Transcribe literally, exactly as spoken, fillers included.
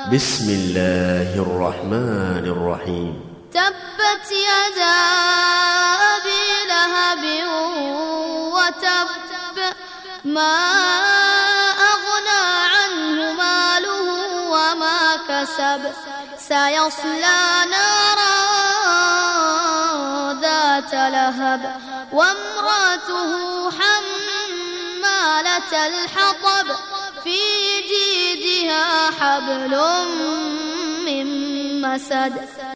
بسم الله الرحمن الرحيم. تبت يدا أبي لهب وتب ما أغنى عنه ماله وما كسب سيصلى نارا ذات لهب وامرأته حمالة الحطب في جيدها حبل من مسد